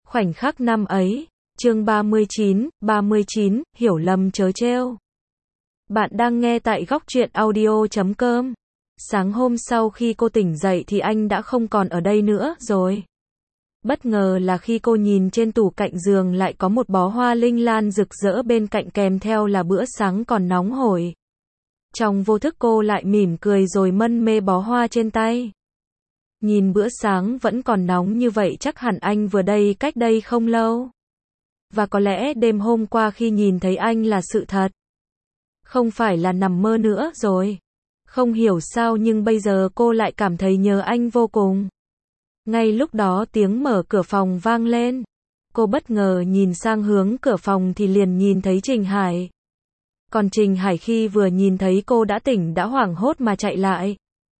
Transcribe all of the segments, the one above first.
Khoảnh khắc năm ấy, chương 39, hiểu lầm chớ trêu. Bạn đang nghe tại góc truyện audio.com. Sáng hôm sau khi cô tỉnh dậy thì anh đã không còn ở đây nữa rồi. Bất ngờ là khi cô nhìn trên tủ cạnh giường lại có một bó hoa linh lan rực rỡ bên cạnh kèm theo là bữa sáng còn nóng hổi. Trong vô thức cô lại mỉm cười rồi mân mê bó hoa trên tay. Nhìn bữa sáng vẫn còn nóng như vậy chắc hẳn anh vừa đây cách đây không lâu. Và có lẽ đêm hôm qua khi nhìn thấy anh là sự thật. Không phải là nằm mơ nữa rồi. Không hiểu sao nhưng bây giờ cô lại cảm thấy nhớ anh vô cùng. Ngay lúc đó tiếng mở cửa phòng vang lên. Cô bất ngờ nhìn sang hướng cửa phòng thì liền nhìn thấy Trình Hải. Còn Trình Hải khi vừa nhìn thấy cô đã tỉnh đã hoảng hốt mà chạy lại.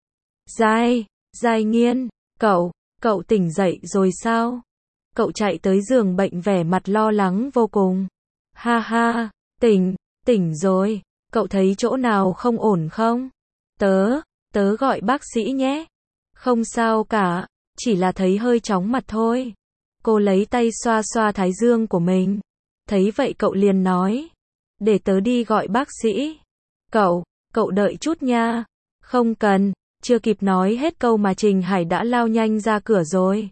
Giai Nghiên, cậu tỉnh dậy rồi sao? Cậu chạy tới giường bệnh vẻ mặt lo lắng vô cùng. Ha ha, tỉnh rồi, cậu thấy chỗ nào không ổn không? Tớ gọi bác sĩ nhé. Không sao cả, chỉ là thấy hơi chóng mặt thôi. Cô lấy tay xoa xoa thái dương của mình. Thấy vậy cậu liền nói. Để tớ đi gọi bác sĩ. Cậu đợi chút nha. Không cần. Chưa kịp nói hết câu mà Trình Hải đã lao nhanh ra cửa rồi.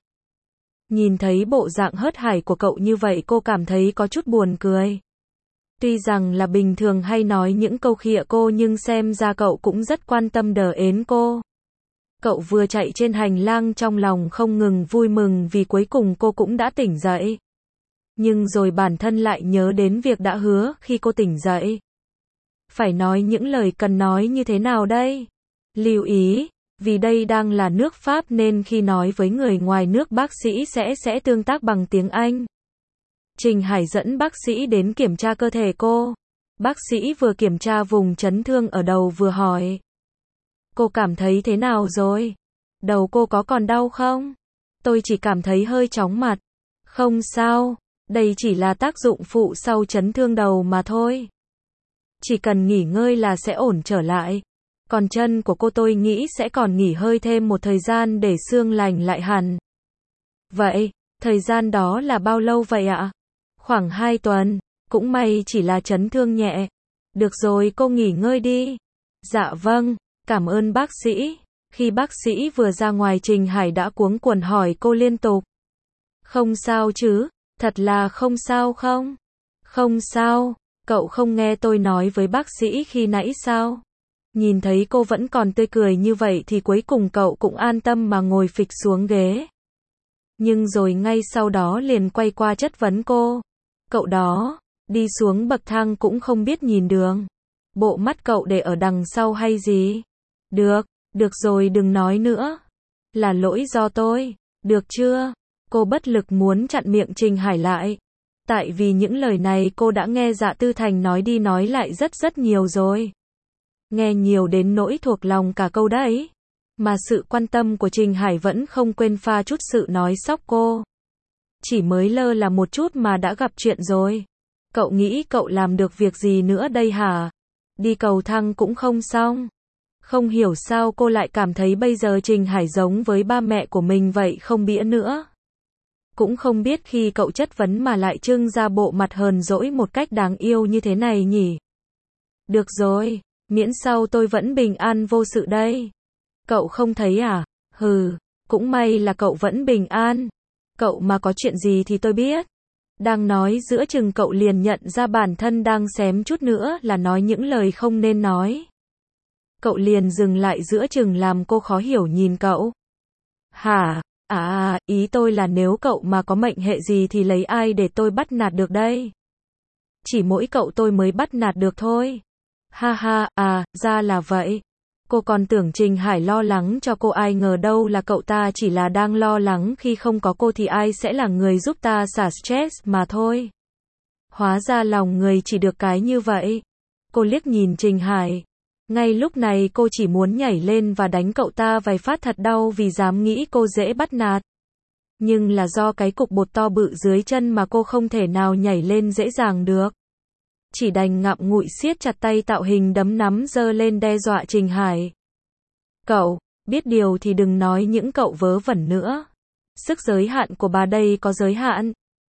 Nhìn thấy bộ dạng hớt hải của cậu như vậy cô cảm thấy có chút buồn cười. Tuy rằng là bình thường hay nói những câu khịa cô nhưng xem ra cậu cũng rất quan tâm đờ ến cô. Cậu vừa chạy trên hành lang trong lòng không ngừng vui mừng vì cuối cùng cô cũng đã tỉnh dậy. Nhưng rồi bản thân lại nhớ đến việc đã hứa khi cô tỉnh dậy. Phải nói những lời cần nói như thế nào đây? Lưu ý, vì đây đang là nước Pháp nên khi nói với người ngoài nước bác sĩ sẽ tương tác bằng tiếng Anh. Trình Hải dẫn bác sĩ đến kiểm tra cơ thể cô. Bác sĩ vừa kiểm tra vùng chấn thương ở đầu vừa hỏi. Cô cảm thấy thế nào rồi? Đầu cô có còn đau không? Tôi chỉ cảm thấy hơi chóng mặt. Không sao, đây chỉ là tác dụng phụ sau chấn thương đầu mà thôi. Chỉ cần nghỉ ngơi là sẽ ổn trở lại. Còn chân của cô tôi nghĩ sẽ còn nghỉ hơi thêm một thời gian để xương lành lại hẳn. Vậy, thời gian đó là bao lâu vậy ạ? Khoảng 2 tuần, cũng may chỉ là chấn thương nhẹ. Được rồi cô nghỉ ngơi đi. Dạ vâng, cảm ơn bác sĩ. Khi bác sĩ vừa ra ngoài Trình Hải đã cuống quần hỏi cô liên tục. Không sao chứ, thật là không sao không? Không sao, cậu không nghe tôi nói với bác sĩ khi nãy sao? Nhìn thấy cô vẫn còn tươi cười như vậy thì cuối cùng cậu cũng an tâm mà ngồi phịch xuống ghế. Nhưng rồi ngay sau đó liền quay qua chất vấn cô. Cậu đó, đi xuống bậc thang cũng không biết nhìn đường. Bộ mắt cậu để ở đằng sau hay gì? Được rồi đừng nói nữa. Là lỗi do tôi, được chưa? Cô bất lực muốn chặn miệng Trình Hải lại. Tại vì những lời này cô đã nghe Dạ Tư Thành nói đi nói lại rất nhiều rồi. Nghe nhiều đến nỗi thuộc lòng cả câu đấy. Mà sự quan tâm của Trình Hải vẫn không quên pha chút sự nói xóc cô. Chỉ mới lơ là một chút mà đã gặp chuyện rồi. Cậu nghĩ cậu làm được việc gì nữa đây hả? Đi cầu thang cũng không xong. Không hiểu sao cô lại cảm thấy bây giờ Trình Hải giống với ba mẹ của mình vậy không bĩa nữa. Cũng không biết khi cậu chất vấn mà lại trưng ra bộ mặt hờn dỗi một cách đáng yêu như thế này nhỉ. Được rồi, miễn sao tôi vẫn bình an vô sự đây. Cậu không thấy à? Cũng may là cậu vẫn bình an. Cậu mà có chuyện gì thì tôi biết. Đang nói giữa chừng cậu liền nhận ra bản thân đang xém chút nữa là nói những lời không nên nói. Cậu liền dừng lại giữa chừng làm cô khó hiểu nhìn cậu. Hả? Ý tôi là nếu cậu mà có mệnh hệ gì thì lấy ai để tôi bắt nạt được đây? Chỉ mỗi cậu tôi mới bắt nạt được thôi. Ha ha, ra là vậy. Cô còn tưởng Trình Hải lo lắng cho cô ai ngờ đâu là cậu ta chỉ là đang lo lắng khi không có cô thì ai sẽ là người giúp ta xả stress mà thôi. Hóa ra lòng người chỉ được cái như vậy. Cô liếc nhìn Trình Hải. Ngay lúc này cô chỉ muốn nhảy lên và đánh cậu ta vài phát thật đau vì dám nghĩ cô dễ bắt nạt. Nhưng là do cái cục bột to bự dưới chân mà cô không thể nào nhảy lên dễ dàng được. Chỉ đành ngậm ngụi siết chặt tay tạo hình đấm nắm giơ lên đe dọa Trình Hải. Cậu, biết điều thì đừng nói những cậu vớ vẩn nữa. Sức giới hạn của bà đây có giới hạn.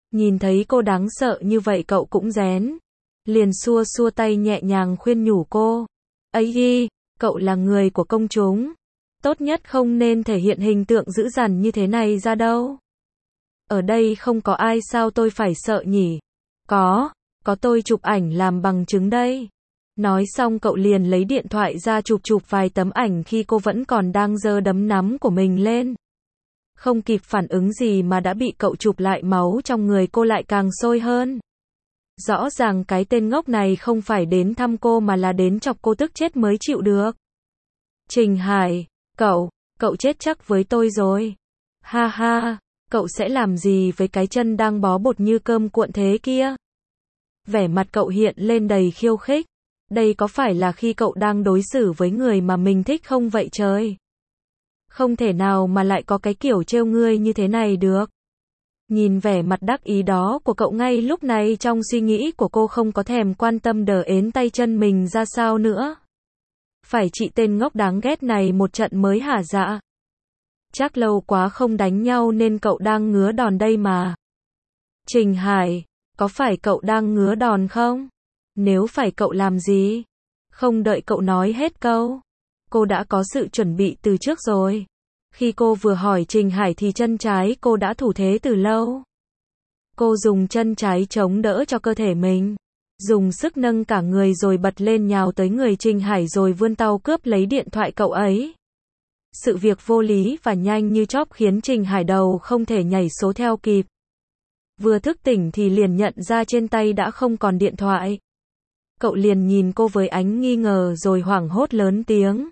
Nhìn thấy cô đáng sợ như vậy cậu cũng rén. Liền xua xua tay nhẹ nhàng khuyên nhủ cô. Ấy đi, cậu là người của công chúng. Tốt nhất không nên thể hiện hình tượng dữ dằn như thế này ra đâu. Ở đây không có ai sao tôi phải sợ nhỉ? Có tôi chụp ảnh làm bằng chứng đây. Nói xong cậu liền lấy điện thoại ra chụp vài tấm ảnh khi cô vẫn còn đang giơ đấm nắm của mình lên. Không kịp phản ứng gì mà đã bị cậu chụp lại, máu trong người cô lại càng sôi hơn. Rõ ràng cái tên ngốc này không phải đến thăm cô mà là đến chọc cô tức chết mới chịu được. Trình Hải, cậu chết chắc với tôi rồi. Ha ha, cậu sẽ làm gì với cái chân đang bó bột như cơm cuộn thế kia? Vẻ mặt cậu hiện lên đầy khiêu khích. Đây có phải là khi cậu đang đối xử với người mà mình thích không vậy trời? Không thể nào mà lại có cái kiểu trêu ngươi như thế này được. Nhìn vẻ mặt đắc ý đó của cậu ngay lúc này, trong suy nghĩ của cô không có thèm quan tâm đờ ến tay chân mình ra sao nữa. Phải trị tên ngốc đáng ghét này một trận mới hả dạ? Chắc lâu quá không đánh nhau nên cậu đang ngứa đòn đây mà. Trình Hải, có phải cậu đang ngứa đòn không? Nếu phải cậu làm gì? Không đợi cậu nói hết câu. Cô đã có sự chuẩn bị từ trước rồi. Khi cô vừa hỏi Trình Hải thì chân trái cô đã thủ thế từ lâu. Cô dùng chân trái chống đỡ cho cơ thể mình. Dùng sức nâng cả người rồi bật lên nhào tới người Trình Hải rồi vươn tay cướp lấy điện thoại cậu ấy. Sự việc vô lý và nhanh như chớp khiến Trình Hải đầu không thể nhảy số theo kịp. Vừa thức tỉnh thì liền nhận ra trên tay đã không còn điện thoại. Cậu liền nhìn cô với ánh nghi ngờ rồi hoảng hốt lớn tiếng.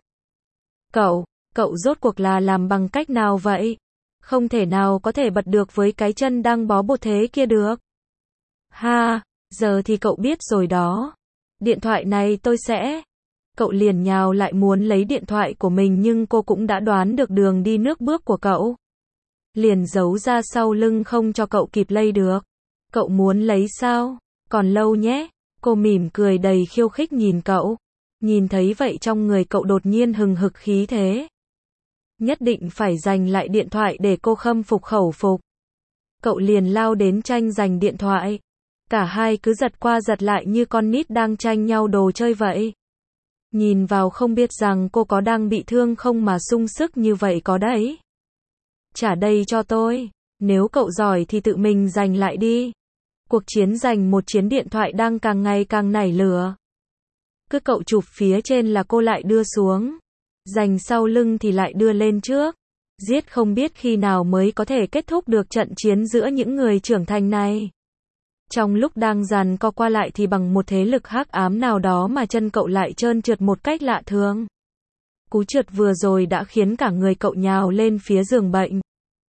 Cậu rốt cuộc là làm bằng cách nào vậy? Không thể nào có thể bật được với cái chân đang bó bột thế kia được. Ha, giờ thì cậu biết rồi đó. Điện thoại này tôi sẽ... Cậu liền nhào lại muốn lấy điện thoại của mình nhưng cô cũng đã đoán được đường đi nước bước của cậu. Liền giấu ra sau lưng không cho cậu kịp lay được. Cậu muốn lấy sao? Còn lâu nhé. Cô mỉm cười đầy khiêu khích nhìn cậu. Nhìn thấy vậy trong người cậu đột nhiên hừng hực khí thế. Nhất định phải giành lại điện thoại để cô khâm phục khẩu phục. Cậu liền lao đến tranh giành điện thoại. Cả hai cứ giật qua giật lại như con nít đang tranh nhau đồ chơi vậy. Nhìn vào không biết rằng cô có đang bị thương không mà sung sức như vậy có đấy. Trả đây cho tôi. Nếu cậu giỏi thì tự mình giành lại đi. Cuộc chiến giành một chiến điện thoại đang càng ngày càng nảy lửa. Cứ cậu chụp phía trên là cô lại đưa xuống. Giành sau lưng thì lại đưa lên trước. Giết không biết khi nào mới có thể kết thúc được trận chiến giữa những người trưởng thành này. Trong lúc đang giằng co qua lại thì bằng một thế lực hắc ám nào đó mà chân cậu lại trơn trượt một cách lạ thường. Cú trượt vừa rồi đã khiến cả người cậu nhào lên phía giường bệnh.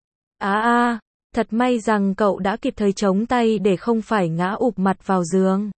Thật may rằng cậu đã kịp thời chống tay để không phải ngã ụp mặt vào giường.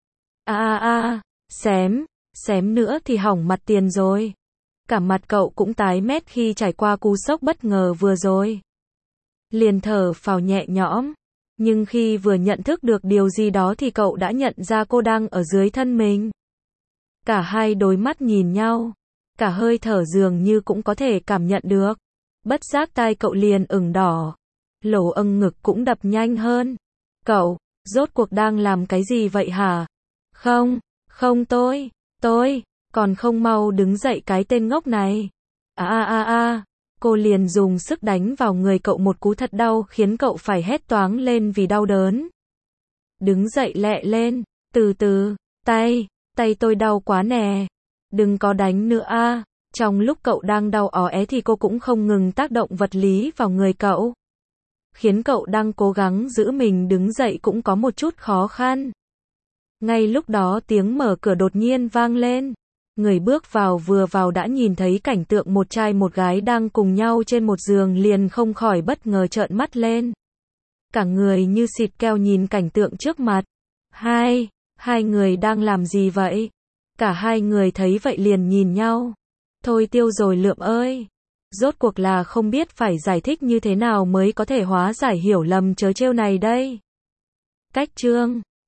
Xém nữa thì hỏng mặt tiền rồi. Cả mặt cậu cũng tái mét khi trải qua cú sốc bất ngờ vừa rồi. Liền thở phào nhẹ nhõm. Nhưng khi vừa nhận thức được điều gì đó thì cậu đã nhận ra cô đang ở dưới thân mình. Cả hai đôi mắt nhìn nhau. Cả hơi thở dường như cũng có thể cảm nhận được. Bất giác tai cậu liền ửng đỏ. Lỗ âng ngực cũng đập nhanh hơn. Cậu, rốt cuộc đang làm cái gì vậy hả? Không tôi, còn không mau đứng dậy cái tên ngốc này. Cô liền dùng sức đánh vào người cậu một cú thật đau khiến cậu phải hét toáng lên vì đau đớn. Đứng dậy lẹ lên, từ từ, tay tôi đau quá nè. Đừng có đánh nữa a. Trong lúc cậu đang đau ó é thì cô cũng không ngừng tác động vật lý vào người cậu. Khiến cậu đang cố gắng giữ mình đứng dậy cũng có một chút khó khăn. Ngay lúc đó tiếng mở cửa đột nhiên vang lên. Người bước vào vừa vào đã nhìn thấy cảnh tượng một trai một gái đang cùng nhau trên một giường liền không khỏi bất ngờ trợn mắt lên. Cả người như xịt keo nhìn cảnh tượng trước mặt. Hai người đang làm gì vậy? Cả hai người thấy vậy liền nhìn nhau. Thôi tiêu rồi Lượm ơi. Rốt cuộc là không biết phải giải thích như thế nào mới có thể hóa giải hiểu lầm trớ trêu này đây. Cách chương